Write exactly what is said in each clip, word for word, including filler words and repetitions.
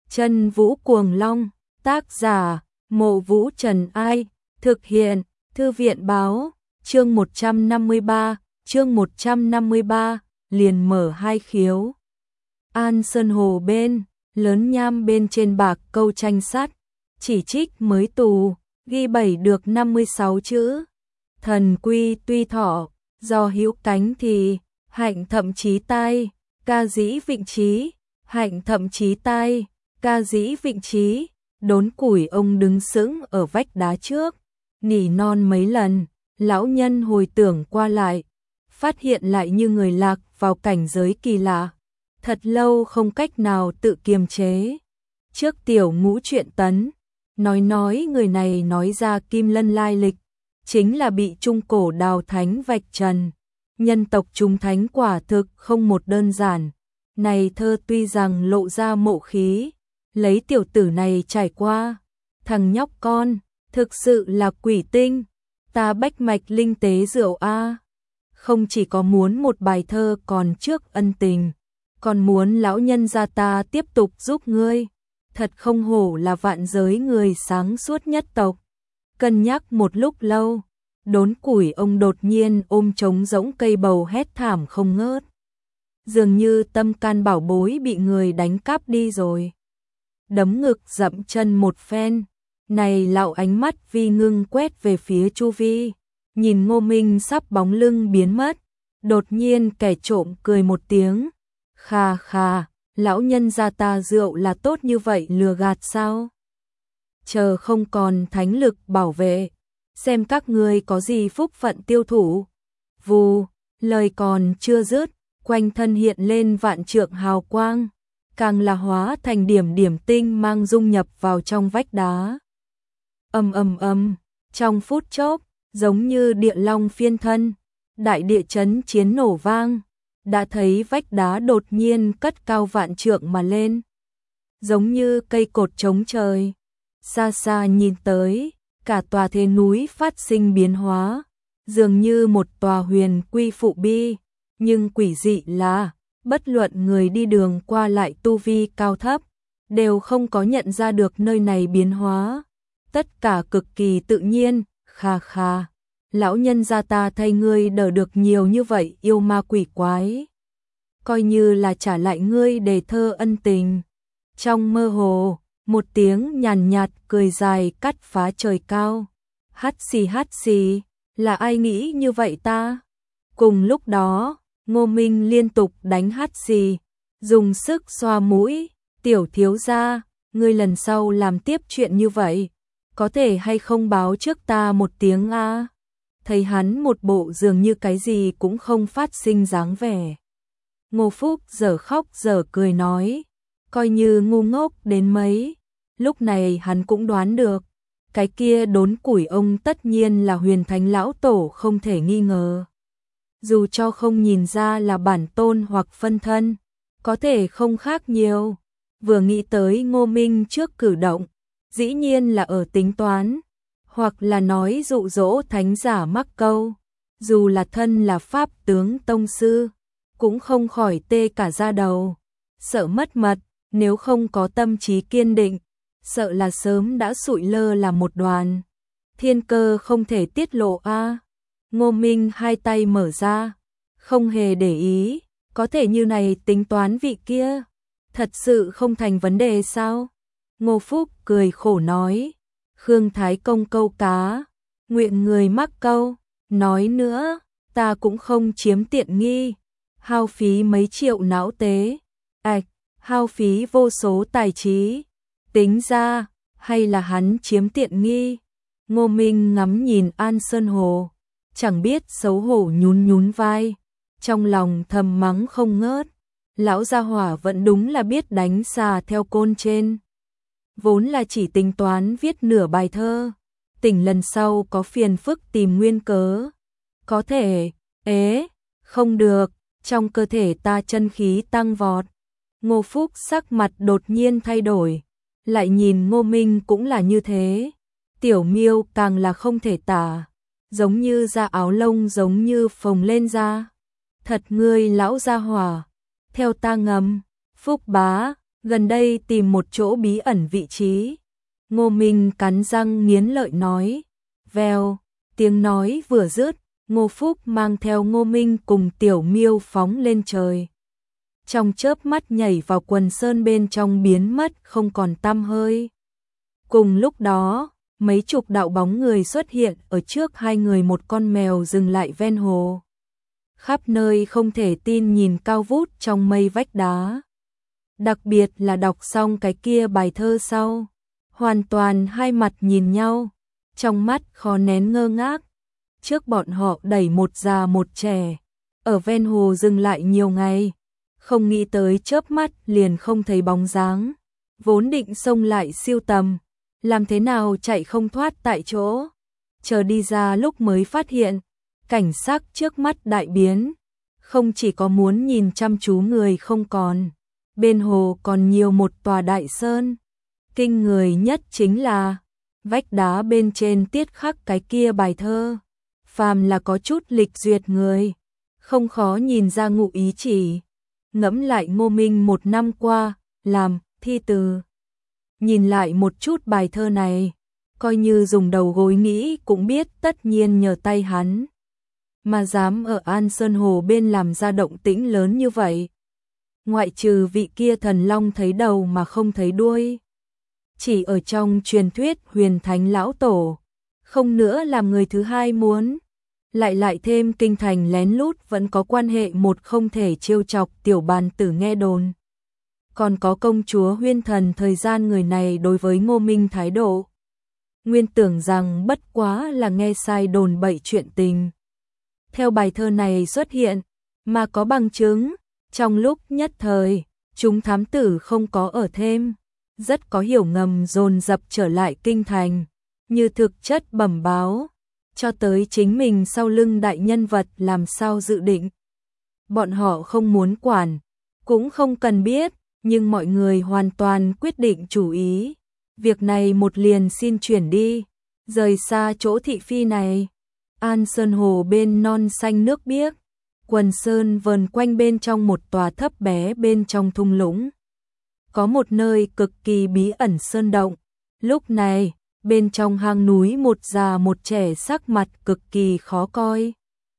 Chân Vũ Cuồng Long, tác giả, Mộ Vũ Trần Ai, thực hiện, Thư viện báo, chương một trăm năm mươi ba, chương một trăm năm mươi ba, liền mở hai khiếu. An Sơn Hồ bên, lớn nham bên trên bạc câu tranh sắt, chỉ trích mới tù, ghi bảy được năm mươi sáu chữ. Thần quy tuy thọ, do hữu cánh thì, hạnh thậm chí tai, ca dĩ vịnh trí, hạnh thậm chí tai, ca dĩ vịnh trí. Đốn củi ông đứng sững ở vách đá trước, nỉ non mấy lần, lão nhân hồi tưởng qua lại, phát hiện lại như người lạc vào cảnh giới kỳ lạ, thật lâu không cách nào tự kiềm chế. Trước tiểu ngũ truyện tấn, nói nói người này nói ra Kim Lân lai lịch, chính là bị trung cổ đào thánh vạch trần. Nhân tộc trung thánh quả thực không một đơn giản. Này thơ tuy rằng lộ ra mộ khí, lấy tiểu tử này trải qua, thằng nhóc con, thực sự là quỷ tinh, ta bách mạch linh tế rượu a. Không chỉ có muốn một bài thơ còn trước ân tình, còn muốn lão nhân gia ta tiếp tục giúp ngươi, thật không hổ là vạn giới người sáng suốt nhất tộc. Cân nhắc một lúc lâu, đốn củi ông đột nhiên ôm trống rỗng cây bầu hét thảm không ngớt. Dường như tâm can bảo bối bị người đánh cắp đi rồi. Đấm ngực dậm chân một phen, này lão ánh mắt vi ngưng quét về phía chu vi, nhìn Ngô Minh sắp bóng lưng biến mất, đột nhiên kẻ trộm cười một tiếng, kha kha, lão nhân gia ta rượu là tốt như vậy lừa gạt sao? Chờ không còn thánh lực bảo vệ, xem các ngươi có gì phúc phận tiêu thủ. Vù, lời còn chưa dứt, quanh thân hiện lên vạn trượng hào quang, càng là hóa thành điểm điểm tinh mang dung nhập vào trong vách đá. Ầm ầm ầm, trong phút chốc, giống như địa long phiên thân, đại địa chấn chiến nổ vang, đã thấy vách đá đột nhiên cất cao vạn trượng mà lên, giống như cây cột chống trời. Xa xa nhìn tới, cả tòa thế núi phát sinh biến hóa, dường như một tòa huyền quy phụ bi, nhưng quỷ dị là bất luận người đi đường qua lại tu vi cao thấp, đều không có nhận ra được nơi này biến hóa. Tất cả cực kỳ tự nhiên, kha kha. Lão nhân gia ta thay ngươi đỡ được nhiều như vậy yêu ma quỷ quái. Coi như là trả lại ngươi đề thơ ân tình. Trong mơ hồ, một tiếng nhàn nhạt cười dài cắt phá trời cao. Hát xì hát xì, là ai nghĩ như vậy ta? Cùng lúc đó, Ngô Minh liên tục đánh hát xì, dùng sức xoa mũi, tiểu thiếu gia, ngươi lần sau làm tiếp chuyện như vậy, có thể hay không báo trước ta một tiếng a? Thấy hắn một bộ dường như cái gì cũng không phát sinh dáng vẻ. Ngô Phúc giờ khóc giờ cười nói, coi như ngu ngốc đến mấy, lúc này hắn cũng đoán được, cái kia đốn củi ông tất nhiên là huyền thánh lão tổ không thể nghi ngờ. Dù cho không nhìn ra là bản tôn hoặc phân thân, có thể không khác nhiều. Vừa nghĩ tới Ngô Minh trước cử động, dĩ nhiên là ở tính toán, hoặc là nói dụ dỗ thánh giả mắc câu. Dù là thân là pháp tướng tông sư, cũng không khỏi tê cả da đầu, sợ mất mật, nếu không có tâm trí kiên định, sợ là sớm đã sụi lơ là một đoàn. Thiên cơ không thể tiết lộ a. Ngô Minh hai tay mở ra, không hề để ý, có thể như này tính toán vị kia, thật sự không thành vấn đề sao? Ngô Phúc cười khổ nói, Khương Thái Công câu cá, nguyện người mắc câu, nói nữa, ta cũng không chiếm tiện nghi, hao phí mấy triệu não tế, ạch, hao phí vô số tài trí, tính ra, hay là hắn chiếm tiện nghi? Ngô Minh ngắm nhìn An Sơn Hồ, chẳng biết xấu hổ nhún nhún vai, trong lòng thầm mắng không ngớt, lão gia hỏa vẫn đúng là biết đánh xà theo côn trên. Vốn là chỉ tính toán viết nửa bài thơ, tỉnh lần sau có phiền phức tìm nguyên cớ. Có thể, ế, không được, trong cơ thể ta chân khí tăng vọt. Ngô Phúc sắc mặt đột nhiên thay đổi, lại nhìn Ngô Minh cũng là như thế. Tiểu Miêu càng là không thể tả, giống như da áo lông giống như phồng lên ra. Thật ngươi lão gia hỏa, theo ta ngầm, Phúc bá, Gần đây tìm một chỗ bí ẩn vị trí. Ngô Minh cắn răng nghiến lợi nói. Vèo, tiếng nói vừa dứt, Ngô Phúc mang theo Ngô Minh cùng Tiểu Miêu phóng lên trời. Trong chớp mắt nhảy vào quần sơn bên trong biến mất không còn tăm hơi. Cùng lúc đó, mấy chục đạo bóng người xuất hiện ở trước hai người, một con mèo dừng lại ven hồ. Khắp nơi không thể tin nhìn cao vút trong mây vách đá. Đặc biệt là đọc xong cái kia bài thơ sau, hoàn toàn hai mặt nhìn nhau, trong mắt khó nén ngơ ngác. Trước bọn họ đẩy một già một trẻ, ở ven hồ dừng lại nhiều ngày, không nghĩ tới chớp mắt liền không thấy bóng dáng. Vốn định xông lại siêu tầm, làm thế nào chạy không thoát tại chỗ. Chờ đi ra lúc mới phát hiện, cảnh sắc trước mắt đại biến. Không chỉ có muốn nhìn chăm chú người không còn, bên hồ còn nhiều một tòa đại sơn. Kinh người nhất chính là vách đá bên trên tiết khắc cái kia bài thơ. Phàm là có chút lịch duyệt người, không khó nhìn ra ngụ ý chỉ. Ngẫm lại Ngô Minh một năm qua làm thi từ, nhìn lại một chút bài thơ này, coi như dùng đầu gối nghĩ cũng biết tất nhiên nhờ tay hắn. Mà dám ở An Sơn Hồ bên làm ra động tĩnh lớn như vậy. Ngoại trừ vị kia thần long thấy đầu mà không thấy đuôi. Chỉ ở trong truyền thuyết huyền thánh lão tổ, không nữa làm người thứ hai muốn. Lại lại thêm kinh thành lén lút vẫn có quan hệ một không thể trêu chọc tiểu bàn tử nghe đồn. Còn có công chúa Huyên Thần, thời gian người này đối với Ngô Minh thái độ. Nguyên tưởng rằng bất quá là nghe sai đồn bậy chuyện tình. Theo bài thơ này xuất hiện, mà có bằng chứng, trong lúc nhất thời, chúng thám tử không có ở thêm, rất có hiểu ngầm dồn dập trở lại kinh thành, như thực chất bẩm báo, cho tới chính mình sau lưng đại nhân vật làm sao dự định. Bọn họ không muốn quản, cũng không cần biết, nhưng mọi người hoàn toàn quyết định chủ ý. Việc này một liền xin chuyển đi, rời xa chỗ thị phi này. An Sơn Hồ bên non xanh nước biếc, quần sơn vờn quanh bên trong một tòa thấp bé bên trong thung lũng. Có một nơi cực kỳ bí ẩn sơn động. Lúc này, bên trong hang núi một già một trẻ sắc mặt cực kỳ khó coi.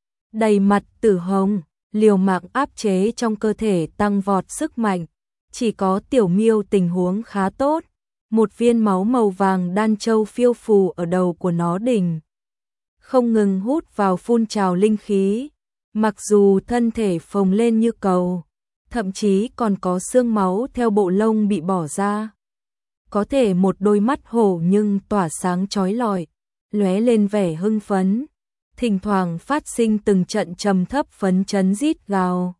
Đầy mặt tử hồng, liều mạng áp chế trong cơ thể tăng vọt sức mạnh. Chỉ có Tiểu Miêu tình huống khá tốt. Một viên máu màu vàng đan châu phiêu phù ở đầu của nó đỉnh, không ngừng hút vào phun trào linh khí. Mặc dù thân thể phồng lên như cầu, thậm chí còn có xương máu theo bộ lông bị bỏ ra. Có thể một đôi mắt hổ nhưng tỏa sáng chói lọi, lóe lên vẻ hưng phấn, thỉnh thoảng phát sinh từng trận trầm thấp phấn chấn rít gào.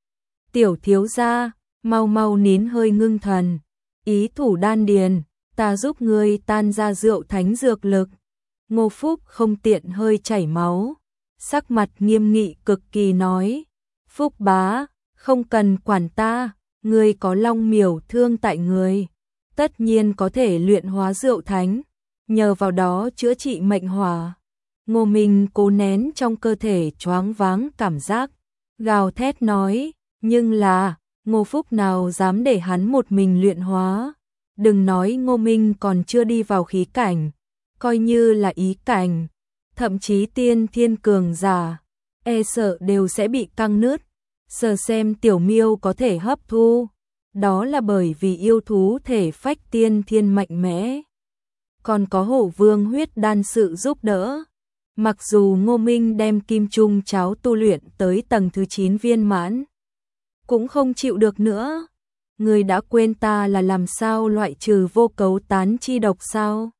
Tiểu thiếu gia, mau mau nín hơi ngưng thần, ý thủ đan điền, ta giúp ngươi tan ra rượu thánh dược lực. Ngô Phúc không tiện hơi chảy máu, sắc mặt nghiêm nghị cực kỳ nói. Phúc bá, không cần quản ta, ngươi có long miểu thương tại người, tất nhiên có thể luyện hóa rượu thánh, nhờ vào đó chữa trị mệnh hỏa. Ngô Minh cố nén trong cơ thể choáng váng cảm giác, gào thét nói, nhưng là, Ngô Phúc nào dám để hắn một mình luyện hóa. Đừng nói Ngô Minh còn chưa đi vào khí cảnh, coi như là ý cảnh, thậm chí tiên thiên cường giả, e sợ đều sẽ bị căng nứt. Sờ xem Tiểu Miêu có thể hấp thu, đó là bởi vì yêu thú thể phách tiên thiên mạnh mẽ. Còn có Hổ Vương huyết đan sự giúp đỡ. Mặc dù Ngô Minh đem kim trung cháo tu luyện tới tầng thứ chín viên mãn, cũng không chịu được nữa. Người đã quên ta là làm sao loại trừ vô cấu tán chi độc sao?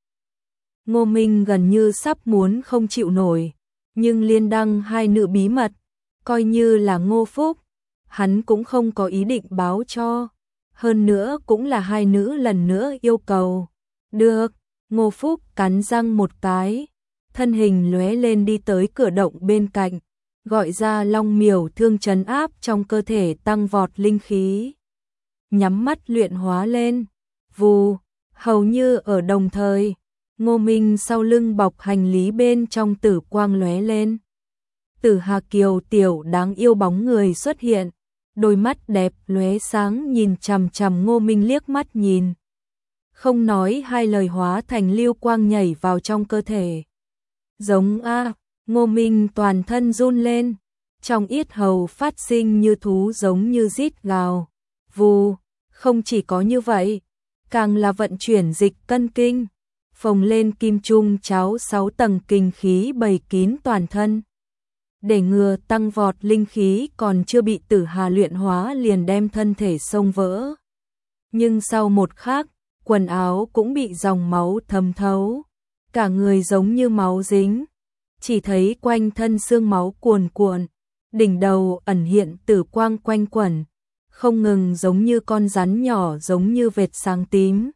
Ngô Minh gần như sắp muốn không chịu nổi, nhưng liên đăng hai nữ bí mật, coi như là Ngô Phúc, hắn cũng không có ý định báo cho. Hơn nữa cũng là hai nữ lần nữa yêu cầu. Được, Ngô Phúc cắn răng một cái, thân hình lóe lên đi tới cửa động bên cạnh, gọi ra long miểu thương trấn áp trong cơ thể tăng vọt linh khí. Nhắm mắt luyện hóa lên, vù, hầu như ở đồng thời, Ngô Minh sau lưng bọc hành lý bên trong tử quang lóe lên. Tử Hà Kiều tiểu đáng yêu bóng người xuất hiện, đôi mắt đẹp lóe sáng nhìn chằm chằm Ngô Minh liếc mắt nhìn. Không nói hai lời hóa thành lưu quang nhảy vào trong cơ thể. Giống a, Ngô Minh toàn thân run lên, trong yết hầu phát sinh như thú giống như rít gào. Vù, không chỉ có như vậy, càng là vận chuyển dịch cân kinh, phồng lên kim trung cháo sáu tầng kinh khí bày kín toàn thân. Để ngừa tăng vọt linh khí còn chưa bị Tử Hà luyện hóa liền đem thân thể xông vỡ. Nhưng sau một khắc, quần áo cũng bị dòng máu thấm thấu, cả người giống như máu dính, chỉ thấy quanh thân xương máu cuồn cuộn, đỉnh đầu ẩn hiện tử quang quanh quẩn, không ngừng giống như con rắn nhỏ giống như vệt sáng tím.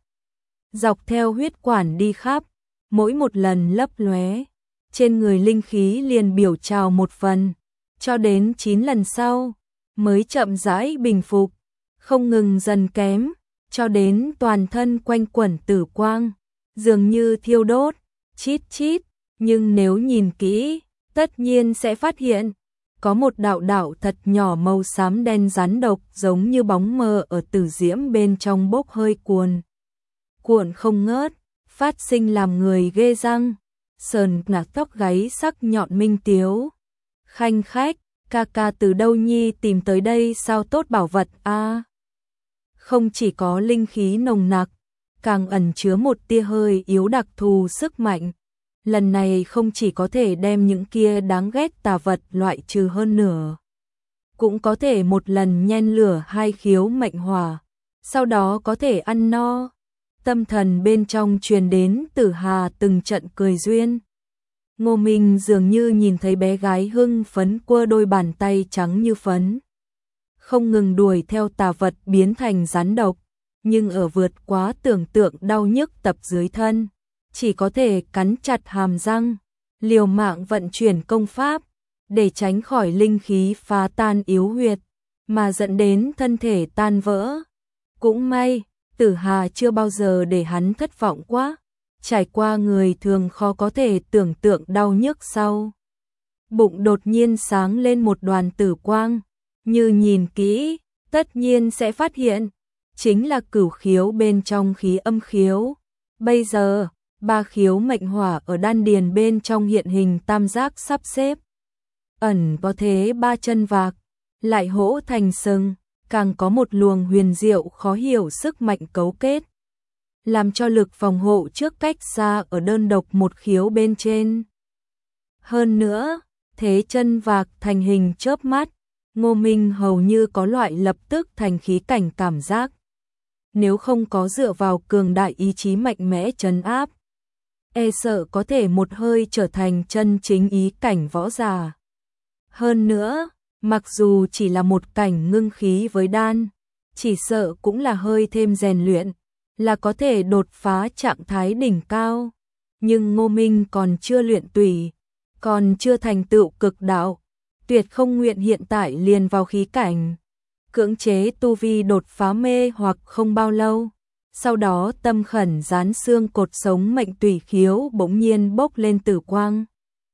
Dọc theo huyết quản đi khắp, mỗi một lần lấp lóe, trên người linh khí liền biểu trào một phần, cho đến chín lần sau, mới chậm rãi bình phục, không ngừng dần kém, cho đến toàn thân quanh quẩn tử quang, dường như thiêu đốt, chít chít, nhưng nếu nhìn kỹ, tất nhiên sẽ phát hiện, có một đạo đạo thật nhỏ màu xám đen rắn độc giống như bóng mờ ở tử diễm bên trong bốc hơi cuồn. Cuộn không ngớt, phát sinh làm người ghê răng, sờn nạc tóc gáy sắc nhọn minh tiếu. Khanh khách, ca ca từ đâu nhi tìm tới đây sao tốt bảo vật a? À, không chỉ có linh khí nồng nặc, càng ẩn chứa một tia hơi yếu đặc thù sức mạnh. Lần này không chỉ có thể đem những kia đáng ghét tà vật loại trừ hơn nửa, cũng có thể một lần nhen lửa hai khiếu mệnh hỏa, sau đó có thể ăn no. Tâm thần bên trong truyền đến Tử Hà từng trận cười duyên. Ngô Minh dường như nhìn thấy bé gái hưng phấn quơ đôi bàn tay trắng như phấn, không ngừng đuổi theo tà vật biến thành rắn độc, nhưng ở vượt quá tưởng tượng đau nhức tập dưới thân, chỉ có thể cắn chặt hàm răng, liều mạng vận chuyển công pháp, để tránh khỏi linh khí phá tan yếu huyệt, mà dẫn đến thân thể tan vỡ. Cũng may, Tử Hà chưa bao giờ để hắn thất vọng quá, trải qua người thường khó có thể tưởng tượng đau nhức sau. Bụng đột nhiên sáng lên một đoàn tử quang, như nhìn kỹ, tất nhiên sẽ phát hiện, chính là cửu khiếu bên trong khí âm khiếu. Bây giờ, ba khiếu mệnh hỏa ở đan điền bên trong hiện hình tam giác sắp xếp. Ẩn có thế ba chân vạc, lại hỗ thành sừng, càng có một luồng huyền diệu khó hiểu sức mạnh cấu kết, làm cho lực phòng hộ trước cách xa ở đơn độc một khiếu bên trên. Hơn nữa, thế chân vạc thành hình chớp mắt, Ngô Minh hầu như có loại lập tức thành khí cảnh cảm giác. Nếu không có dựa vào cường đại ý chí mạnh mẽ trấn áp, e sợ có thể một hơi trở thành chân chính ý cảnh võ giả. Hơn nữa, mặc dù chỉ là một cảnh ngưng khí với đan, chỉ sợ cũng là hơi thêm rèn luyện, là có thể đột phá trạng thái đỉnh cao. Nhưng Ngô Minh còn chưa luyện tùy, còn chưa thành tựu cực đạo, tuyệt không nguyện hiện tại liền vào khí cảnh. Cưỡng chế tu vi đột phá mê hoặc không bao lâu, sau đó tâm khẩn dán xương cột sống mệnh tùy khiếu bỗng nhiên bốc lên tử quang.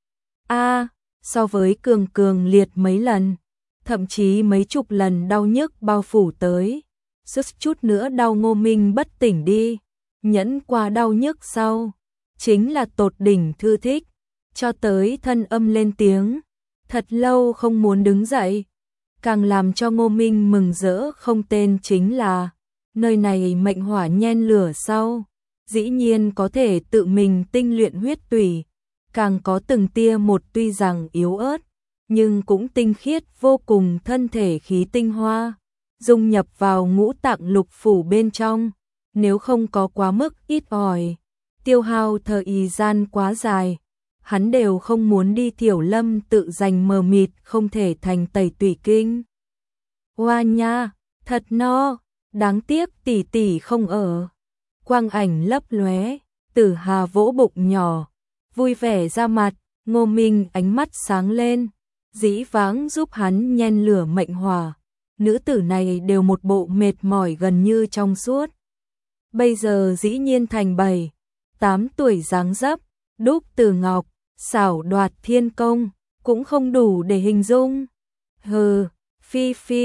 A, so với cường cường liệt mấy lần, thậm chí mấy chục lần đau nhức bao phủ tới, sức chút nữa đau Ngô Minh bất tỉnh đi, nhẫn qua đau nhức sau, chính là tột đỉnh thư thích, cho tới thân âm lên tiếng, thật lâu không muốn đứng dậy. Càng làm cho Ngô Minh mừng rỡ không tên chính là, nơi này mệnh hỏa nhen lửa sau, dĩ nhiên có thể tự mình tinh luyện huyết tùy, càng có từng tia một tuy rằng yếu ớt, nhưng cũng tinh khiết vô cùng thân thể khí tinh hoa, dung nhập vào ngũ tạng lục phủ bên trong, nếu không có quá mức ít ỏi, tiêu hao thời gian quá dài. Hắn đều không muốn đi Thiểu Lâm tự giành mờ mịt không thể thành tẩy tùy kinh. Hoa nha, thật no, đáng tiếc tỷ tỷ không ở. Quang ảnh lấp lóe, Tử Hà vỗ bụng nhỏ, vui vẻ ra mặt, Ngô Minh ánh mắt sáng lên, dĩ vãng giúp hắn nhen lửa mệnh hỏa. Nữ tử này đều một bộ mệt mỏi gần như trong suốt. Bây giờ dĩ nhiên thành bảy, tám tuổi dáng dấp, đúc từ ngọc, xảo đoạt thiên công, cũng không đủ để hình dung. Hừ, phi phi,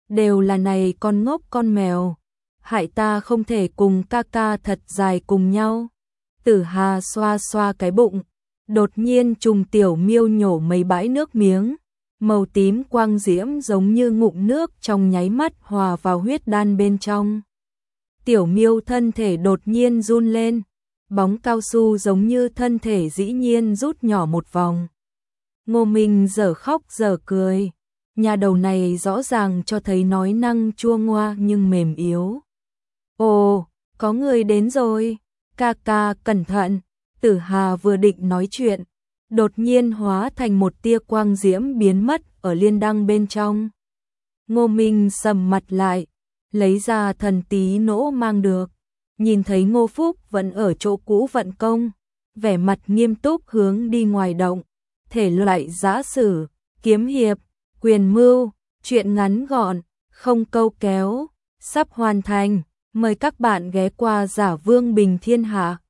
đều là này con ngốc con mèo, hại ta không thể cùng ca ca thật dài cùng nhau. Tử Hà xoa xoa cái bụng, đột nhiên Trùng Tiểu Miêu nhổ mấy bãi nước miếng, màu tím quang diễm giống như ngụm nước trong nháy mắt hòa vào huyết đan bên trong. Tiểu Miêu thân thể đột nhiên run lên, bóng cao su giống như thân thể dĩ nhiên rút nhỏ một vòng. Ngô Minh dở khóc dở cười, nhà đầu này rõ ràng cho thấy nói năng chua ngoa nhưng mềm yếu. Ồ, có người đến rồi, ca ca cẩn thận. Tử Hà vừa định nói chuyện, đột nhiên hóa thành một tia quang diễm biến mất ở liên đăng bên trong. Ngô Minh sầm mặt lại, lấy ra thần tí nỗ mang được, nhìn thấy Ngô Phúc vẫn ở chỗ cũ vận công, vẻ mặt nghiêm túc hướng đi ngoài động. Thể loại giã sử, kiếm hiệp, quyền mưu, truyện ngắn gọn, không câu kéo, sắp hoàn thành. Mời các bạn ghé qua Giả Vương Bình Thiên Hạ.